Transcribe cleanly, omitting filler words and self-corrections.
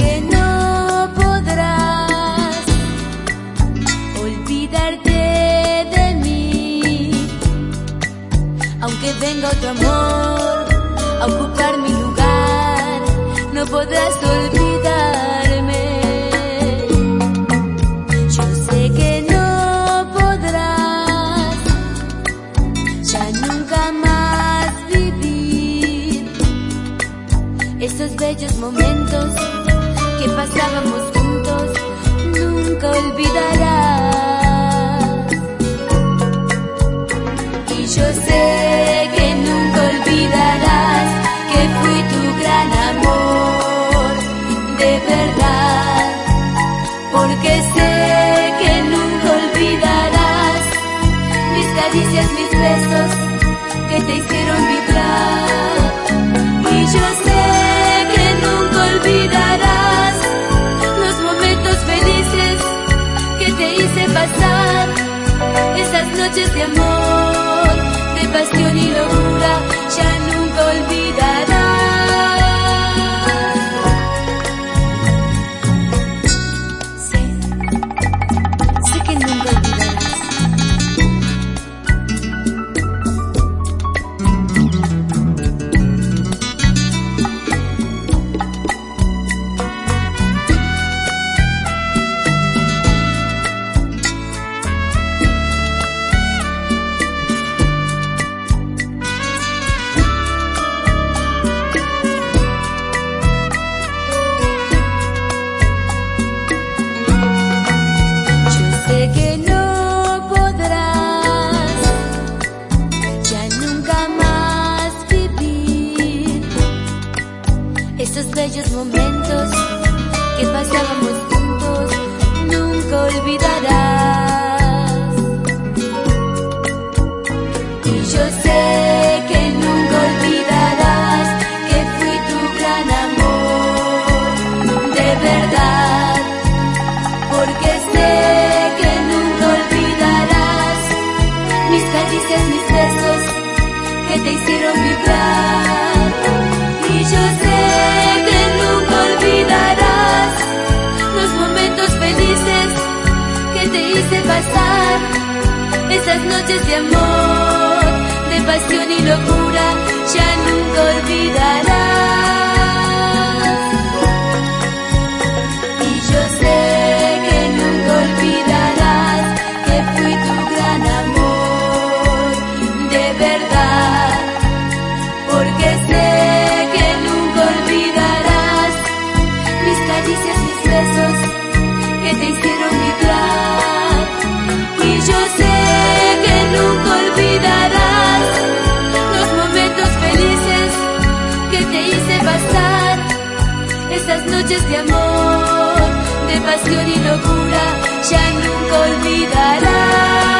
que no podrás olvidarte de mí, aunque venga otro amor a ocupar mi lugar, no podrás olvidarme. Yo sé que no podrás ya nunca más vivir esos bellos momentos que pasábamos juntos, nunca olvidarás. Y yo sé que nunca olvidarás que fui tu gran amor, de verdad, porque sé que nunca olvidarás mis caricias, mis besos que te hicieron vibrar. Y yo sé que nunca olvidarás los momentos felices que te hice pasar, esas noches de amor, de pasión y locura, ya nunca olvidarás. Sé que nunca olvidarás. Sé que no podrás ya nunca más vivir esos bellos momentos que pasábamos juntos, nunca olvidarás. Y yo sé que nunca olvidarás que fui tu gran amor, de verdad, porque sé mis caricias, mis besos que te hicieron vibrar. Y yo sé que nunca olvidarás los momentos felices que te hice pasar, esas noches de amor, de pasión y locura, ya nunca olvidarás. Y yo sé que nunca olvidarás que fui tu gran amor, de verdad, porque sé que nunca olvidarás mis caricias, mis besos que te hicieron vibrar. Y yo sé que nunca olvidarás los momentos felices que te hice pasar, esas noches de amor, de pasión y locura, ya nunca olvidarás.